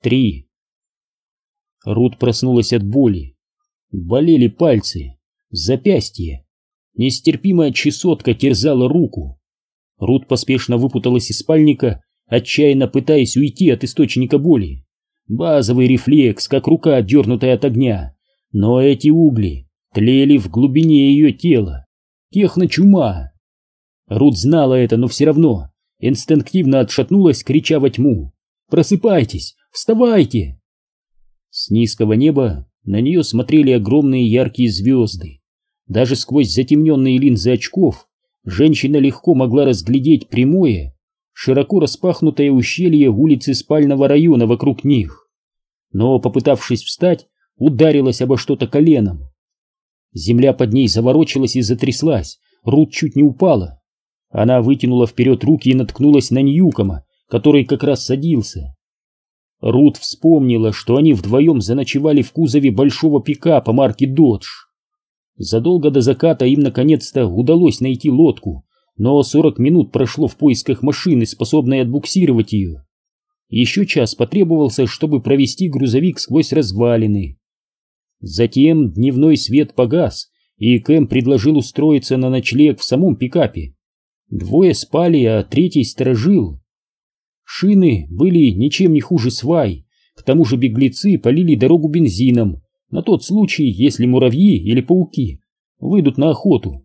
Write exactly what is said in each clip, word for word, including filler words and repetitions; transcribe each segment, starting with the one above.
Три. Рут проснулась от боли. Болели пальцы, запястье. Нестерпимая чесотка терзала руку. Рут поспешно выпуталась из спальника, отчаянно пытаясь уйти от источника боли. Базовый рефлекс, как рука, отдернутая от огня. Но эти угли тлели в глубине ее тела. Техночума. Рут знала это, но все равно инстинктивно отшатнулась, крича во тьму: «Просыпайтесь! Вставайте!» С низкого неба на нее смотрели огромные яркие звезды. Даже сквозь затемненные линзы очков женщина легко могла разглядеть прямое, широко распахнутое ущелье улицы спального района вокруг них. Но, попытавшись встать, ударилась обо что-то коленом. Земля под ней заворочилась и затряслась, Рут чуть не упала. Она вытянула вперед руки и наткнулась на Ньюкома, который как раз садился. Рут вспомнила, что они вдвоем заночевали в кузове большого пикапа марки «Додж». Задолго до заката им наконец-то удалось найти лодку, но сорок минут прошло в поисках машины, способной отбуксировать ее. Еще час потребовался, чтобы провести грузовик сквозь развалины. Затем дневной свет погас, и Кэм предложил устроиться на ночлег в самом пикапе. Двое спали, а третий сторожил. Шины были ничем не хуже свай, к тому же беглецы полили дорогу бензином, на тот случай, если муравьи или пауки выйдут на охоту.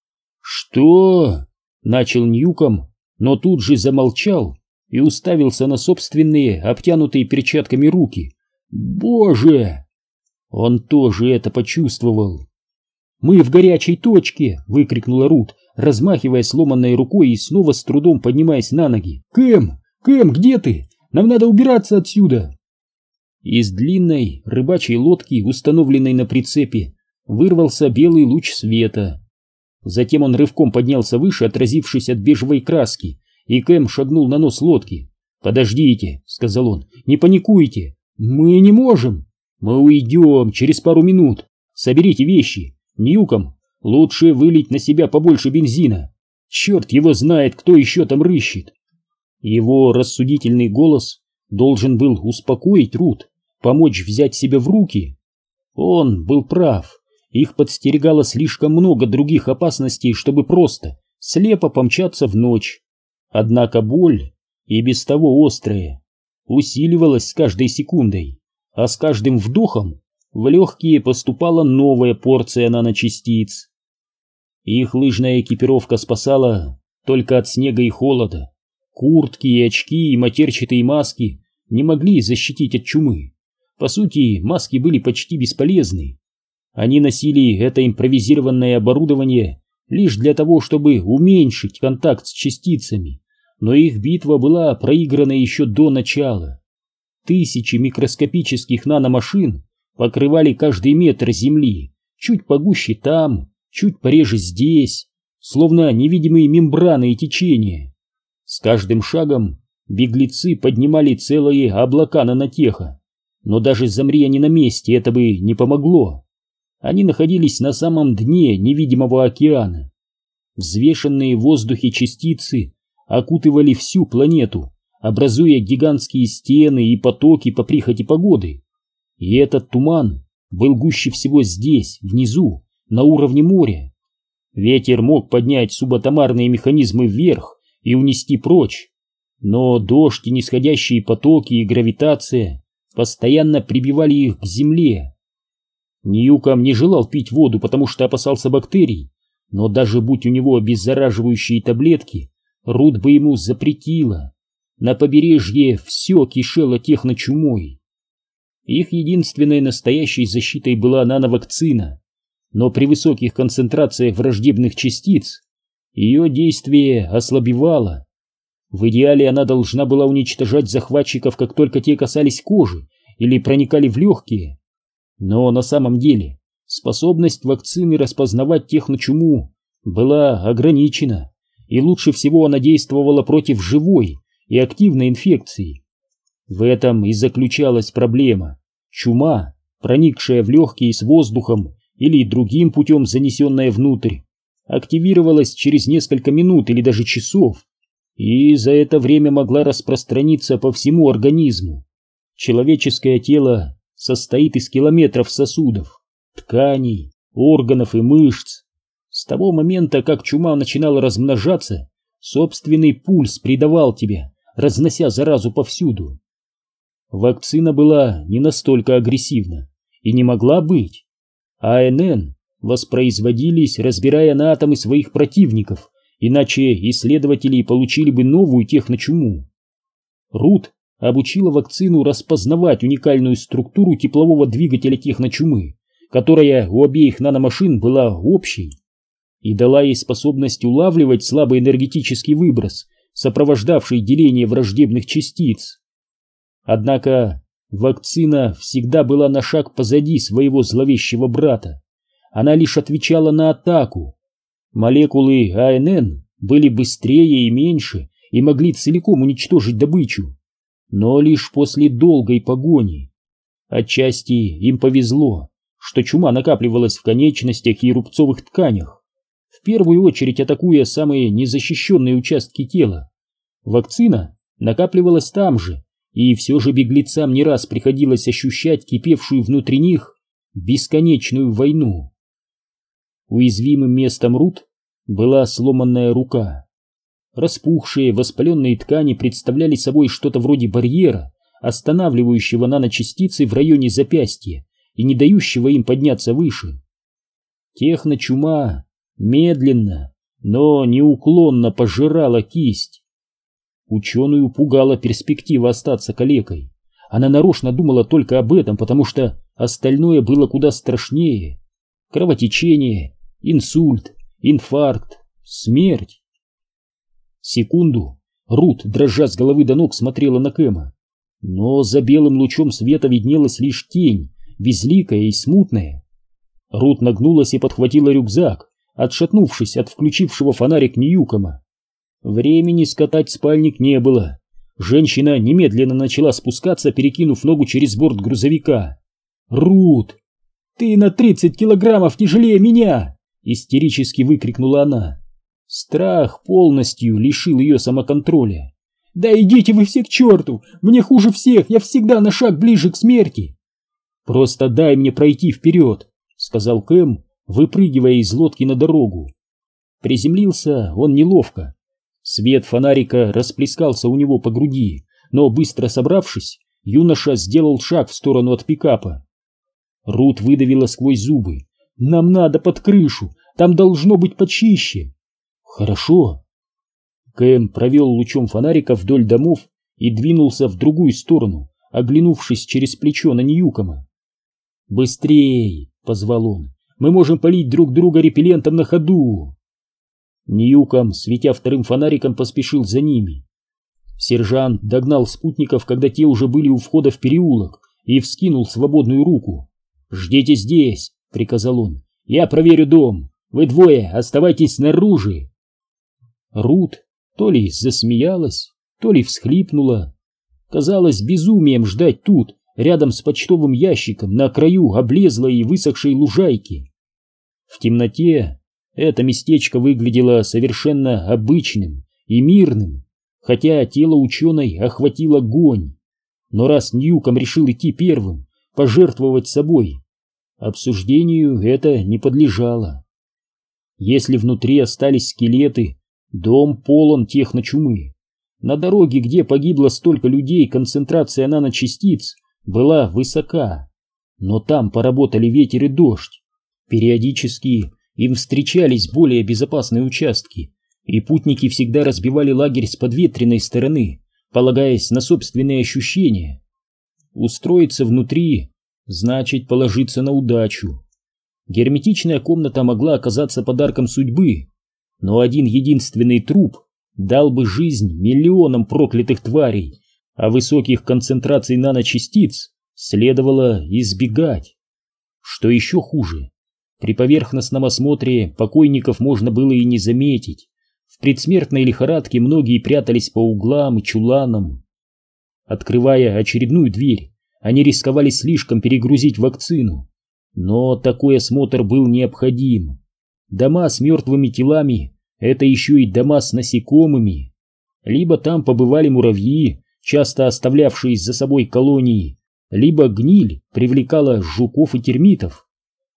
«Что?» — начал Ньюком, но тут же замолчал и уставился на собственные, обтянутые перчатками руки. «Боже!» Он тоже это почувствовал. «Мы в горячей точке!» — выкрикнула Рут, размахивая сломанной рукой и снова с трудом поднимаясь на ноги. «Кэм! Кэм, где ты? Нам надо убираться отсюда!» Из длинной рыбачьей лодки, установленной на прицепе, вырвался белый луч света. Затем он рывком поднялся выше, отразившись от бежевой краски, и Кэм шагнул на нос лодки. «Подождите», — сказал он, — «не паникуйте! Мы не можем! Мы уйдем через пару минут! Соберите вещи! Ньюком, лучше вылить на себя побольше бензина! Черт его знает, кто еще там рыщет!» Его рассудительный голос должен был успокоить Рут, помочь взять себя в руки. Он был прав, их подстерегало слишком много других опасностей, чтобы просто слепо помчаться в ночь. Однако боль, и без того острая, усиливалась с каждой секундой, а с каждым вдохом в легкие поступала новая порция наночастиц. Их лыжная экипировка спасала только от снега и холода. Куртки и очки и матерчатые маски не могли защитить от чумы. По сути, маски были почти бесполезны. Они носили это импровизированное оборудование лишь для того, чтобы уменьшить контакт с частицами, но их битва была проиграна еще до начала. Тысячи микроскопических наномашин покрывали каждый метр земли, чуть погуще там, чуть пореже здесь, словно невидимые мембраны и течения. С каждым шагом беглецы поднимали целые облака нанотеха, но даже замри они на месте, это бы не помогло. Они находились на самом дне невидимого океана. Взвешенные в воздухе частицы окутывали всю планету, образуя гигантские стены и потоки по прихоти погоды. И этот туман был гуще всего здесь, внизу, на уровне моря. Ветер мог поднять субатомарные механизмы вверх и унести прочь, но дождь и нисходящие потоки и гравитация постоянно прибивали их к земле. Ньюком не желал пить воду, потому что опасался бактерий, но даже будь у него обеззараживающие таблетки, Рут бы ему запретила. На побережье все кишело техночумой. Их единственной настоящей защитой была нановакцина, но при высоких концентрациях враждебных частиц ее действие ослабевало. В идеале она должна была уничтожать захватчиков, как только те касались кожи или проникали в легкие. Но на самом деле способность вакцины распознавать техночуму была ограничена, и лучше всего она действовала против живой и активной инфекции. В этом и заключалась проблема. Чума, проникшая в легкие с воздухом или другим путем занесенная внутрь, активировалась через несколько минут или даже часов, и за это время могла распространиться по всему организму. Человеческое тело состоит из километров сосудов, тканей, органов и мышц. С того момента, как чума начинала размножаться, собственный пульс предавал тебя, разнося заразу повсюду. Вакцина была не настолько агрессивна и не могла быть. АНН воспроизводились, разбирая на атомы своих противников, иначе исследователи получили бы новую техночуму. Рут обучила вакцину распознавать уникальную структуру теплового двигателя техночумы, которая у обеих наномашин была общей, и дала ей способность улавливать слабый энергетический выброс, сопровождавший деление враждебных частиц. Однако вакцина всегда была на шаг позади своего зловещего брата. Она лишь отвечала на атаку. Молекулы АНН были быстрее и меньше и могли целиком уничтожить добычу, но лишь после долгой погони. Отчасти им повезло, что чума накапливалась в конечностях и рубцовых тканях, в первую очередь атакуя самые незащищенные участки тела. Вакцина накапливалась там же, и все же беглецам не раз приходилось ощущать кипевшую внутри них бесконечную войну. Уязвимым местом Рут была сломанная рука. Распухшие, воспаленные ткани представляли собой что-то вроде барьера, останавливающего наночастицы в районе запястья и не дающего им подняться выше. Техночума медленно, но неуклонно пожирала кисть. Ученую пугала перспектива остаться калекой. Она нарочно думала только об этом, потому что остальное было куда страшнее. Кровотечение, инсульт, инфаркт, смерть. Секунду Рут, дрожа с головы до ног, смотрела на Кэма. Но за белым лучом света виднелась лишь тень, безликая и смутная. Рут нагнулась и подхватила рюкзак, отшатнувшись от включившего фонарик Ньюкома. Времени скатать спальник не было. Женщина немедленно начала спускаться, перекинув ногу через борт грузовика. «Рут, ты на тридцать килограммов тяжелее меня!» — истерически выкрикнула она. Страх полностью лишил ее самоконтроля. «Да идите вы все к черту! Мне хуже всех, я всегда на шаг ближе к смерти!» «Просто дай мне пройти вперед», — сказал Кэм, выпрыгивая из лодки на дорогу. Приземлился он неловко. Свет фонарика расплескался у него по груди, но, быстро собравшись, юноша сделал шаг в сторону от пикапа. Рут выдавила сквозь зубы: «Нам надо под крышу, там должно быть почище». «Хорошо». Кэм провел лучом фонарика вдоль домов и двинулся в другую сторону, оглянувшись через плечо на Ньюкома. «Быстрей!» — позвал он. «Мы можем палить друг друга репеллентом на ходу!» Ньюком, светя вторым фонариком, поспешил за ними. Сержант догнал спутников, когда те уже были у входа в переулок, и вскинул свободную руку. «Ждите здесь!» — приказал он. «Я проверю дом! Вы двое оставайтесь снаружи!» Рут то ли засмеялась, то ли всхлипнула. Казалось безумием ждать тут, рядом с почтовым ящиком, на краю облезлой и высохшей лужайки. В темноте это местечко выглядело совершенно обычным и мирным, хотя тело ученой охватил огонь. Но раз Ньюком решил идти первым, пожертвовать собой, обсуждению это не подлежало. Если внутри остались скелеты, дом полон техночумы. На дороге, где погибло столько людей, концентрация наночастиц была высока. Но там поработали ветер и дождь. Периодически им встречались более безопасные участки, и путники всегда разбивали лагерь с подветренной стороны, полагаясь на собственные ощущения. Устроиться внутри значит положиться на удачу. Герметичная комната могла оказаться подарком судьбы, но один единственный труп дал бы жизнь миллионам проклятых тварей, а высоких концентраций наночастиц следовало избегать. Что еще хуже, при поверхностном осмотре покойников можно было и не заметить. В предсмертной лихорадке многие прятались по углам и чуланам. Открывая очередную дверь, они рисковали слишком перегрузить вакцину, но такой осмотр был необходим. Дома с мертвыми телами — это еще и дома с насекомыми. Либо там побывали муравьи, часто оставлявшие за собой колонии, либо гниль привлекала жуков и термитов.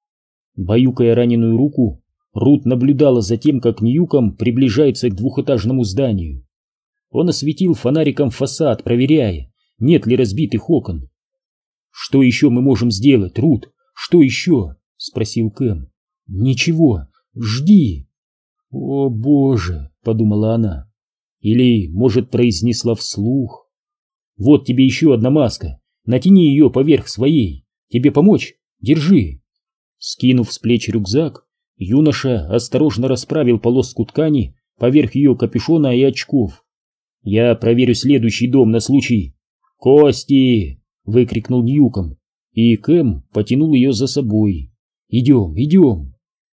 Баюкая раненую руку, Рут наблюдала за тем, как Ньюком приближается к двухэтажному зданию. Он осветил фонариком фасад, проверяя, нет ли разбитых окон. «Что еще мы можем сделать, Рут? Что еще?» — спросил Кэм. «Ничего, жди». «О, Боже!» — подумала она. Или, может, произнесла вслух. «Вот тебе еще одна маска. Натяни ее поверх своей. Тебе помочь? Держи». Скинув с плеч рюкзак, юноша осторожно расправил полоску ткани поверх ее капюшона и очков. «Я проверю следующий дом на случай...» «Кости!» — выкрикнул Ньюком, и Кэм потянул ее за собой. «Идем, идем!»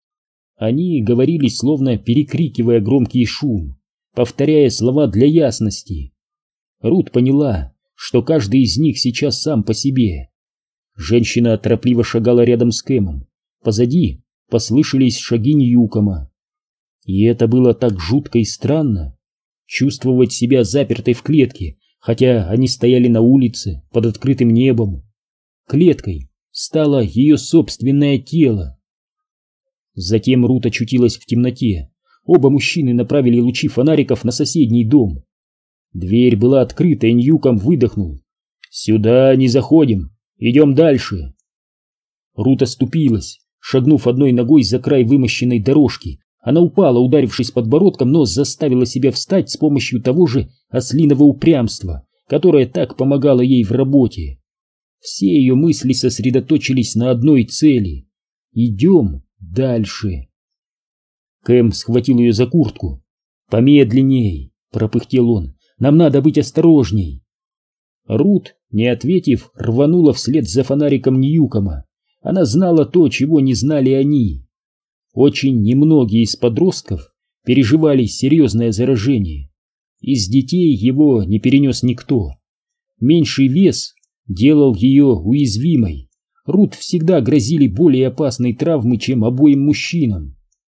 Они говорили, словно перекрикивая громкий шум, повторяя слова для ясности. Рут поняла, что каждый из них сейчас сам по себе. Женщина торопливо шагала рядом с Кэмом. Позади послышались шаги Ньюкома. И это было так жутко и странно. Чувствовать себя запертой в клетке, хотя они стояли на улице под открытым небом. Клеткой стало ее собственное тело. Затем Рут очутилась в темноте. Оба мужчины направили лучи фонариков на соседний дом. Дверь была открыта, и Ньюком выдохнул. «Сюда не заходим, идем дальше». Рут оступилась, шагнув одной ногой за край вымощенной дорожки. Она упала, ударившись подбородком, но заставила себя встать с помощью того же ослиного упрямства, которое так помогало ей в работе. Все ее мысли сосредоточились на одной цели. «Идем дальше». Кэм схватил ее за куртку. «Помедленней», — пропыхтел он, — «нам надо быть осторожней». Рут, не ответив, рванула вслед за фонариком Ньюкома. Она знала то, чего не знали они. Очень немногие из подростков переживали серьезное заражение. Из детей его не перенес никто. Меньший вес делал ее уязвимой. Рут всегда грозили более опасные травмы, чем обоим мужчинам.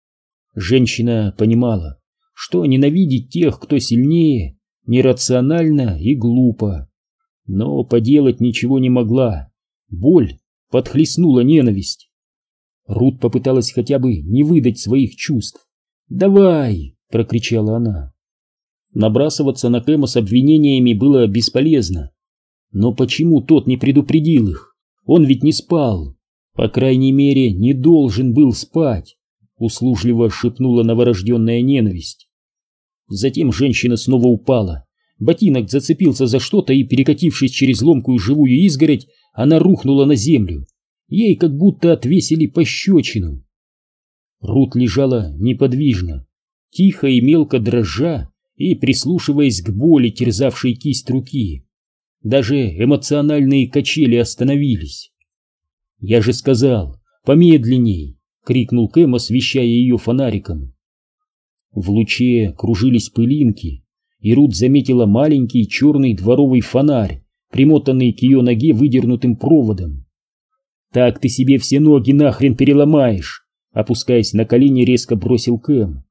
Женщина понимала, что ненавидеть тех, кто сильнее, нерационально и глупо. Но поделать ничего не могла. Боль подхлестнула ненависть. Рут попыталась хотя бы не выдать своих чувств. «Давай!» — прокричала она. Набрасываться на Кэма с обвинениями было бесполезно. Но почему тот не предупредил их? Он ведь не спал. По крайней мере, не должен был спать, услужливо шепнула новорожденная ненависть. Затем женщина снова упала. Ботинок зацепился за что-то, и, перекатившись через ломкую живую изгородь, она рухнула на землю. Ей как будто отвесили пощечину. Рут лежала неподвижно, тихо и мелко дрожа и прислушиваясь к боли, терзавшей кисть руки. Даже эмоциональные качели остановились. «Я же сказал, помедленней!» — крикнул Кэм, освещая ее фонариком. В луче кружились пылинки, и Рут заметила маленький черный дворовый фонарь, примотанный к ее ноге выдернутым проводом. «Так ты себе все ноги нахрен переломаешь!» — опускаясь на колени, резко бросил Кэм.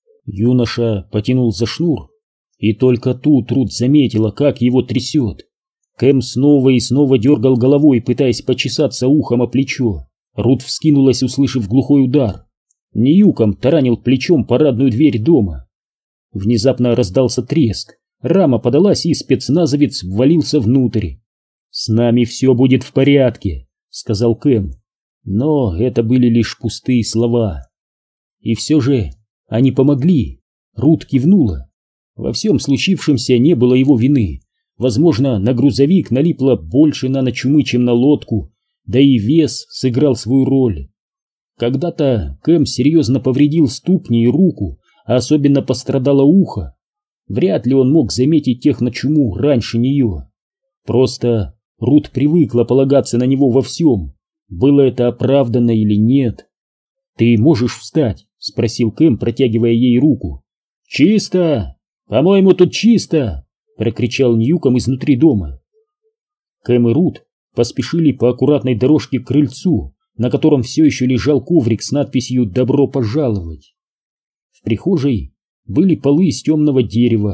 Юноша потянул за шнур, и только тут Рут заметила, как его трясет. Кэм снова и снова дергал головой, пытаясь почесаться ухом о плечо. Рут вскинулась, услышав глухой удар. Ньюком таранил плечом парадную дверь дома. Внезапно раздался треск, рама подалась, и спецназовец ввалился внутрь. «С нами все будет в порядке», — сказал Кэм. Но это были лишь пустые слова. И все же они помогли. Рут кивнула. Во всем случившемся не было его вины. Возможно, на грузовик налипло больше наночумы, чем на лодку, да и вес сыграл свою роль. Когда-то Кэм серьезно повредил ступни и руку, а особенно пострадало ухо. Вряд ли он мог заметить техночуму раньше нее. Просто Рут привыкла полагаться на него во всем, было это оправдано или нет. «Ты можешь встать?» — спросил Кэм, протягивая ей руку. «Чисто! По-моему, тут чисто!» — прокричал Ньюком изнутри дома. Кэм и Рут поспешили по аккуратной дорожке к крыльцу, на котором все еще лежал коврик с надписью «Добро пожаловать». В прихожей были полы из темного дерева,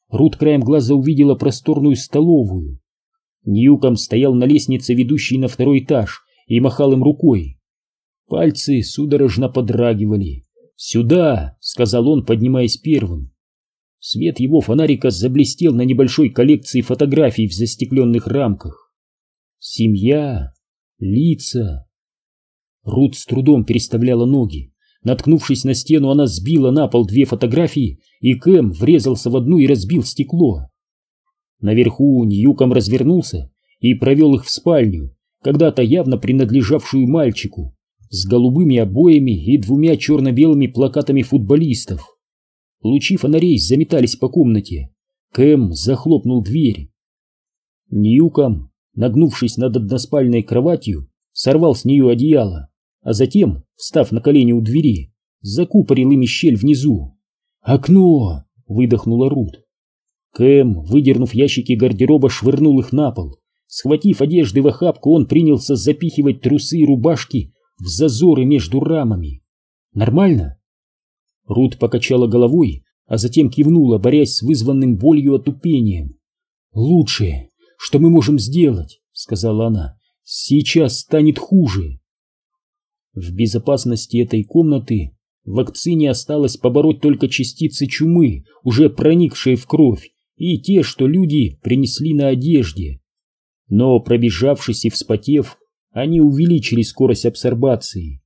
Рут краем глаза увидела просторную столовую. Ньюком стоял на лестнице, ведущей на второй этаж, и махал им рукой. Пальцы судорожно подрагивали. «Сюда!» — сказал он, поднимаясь первым. Свет его фонарика заблестел на небольшой коллекции фотографий в застекленных рамках. Семья, лица. Рут с трудом переставляла ноги. Наткнувшись на стену, она сбила на пол две фотографии, и Кэм врезался в одну и разбил стекло. Наверху Ньюком развернулся и провел их в спальню, когда-то явно принадлежавшую мальчику, с голубыми обоями и двумя черно-белыми плакатами футболистов. Лучи фонарей заметались по комнате. Кэм захлопнул дверь. Ньюком, нагнувшись над односпальной кроватью, сорвал с нее одеяло, а затем, встав на колени у двери, закупорил ими щель внизу. «Окно!» — выдохнула Рут. Кэм, выдернув ящики гардероба, швырнул их на пол. Схватив одежды в охапку, он принялся запихивать трусы и рубашки в зазоры между рамами. «Нормально?» Рут покачала головой, а затем кивнула, борясь с вызванным болью отупением. «Лучшее, что мы можем сделать, — сказала она, — сейчас станет хуже». В безопасности этой комнаты вакцине осталось побороть только частицы чумы, уже проникшие в кровь, и те, что люди принесли на одежде. Но, пробежавшись и вспотев, они увеличили скорость абсорбации.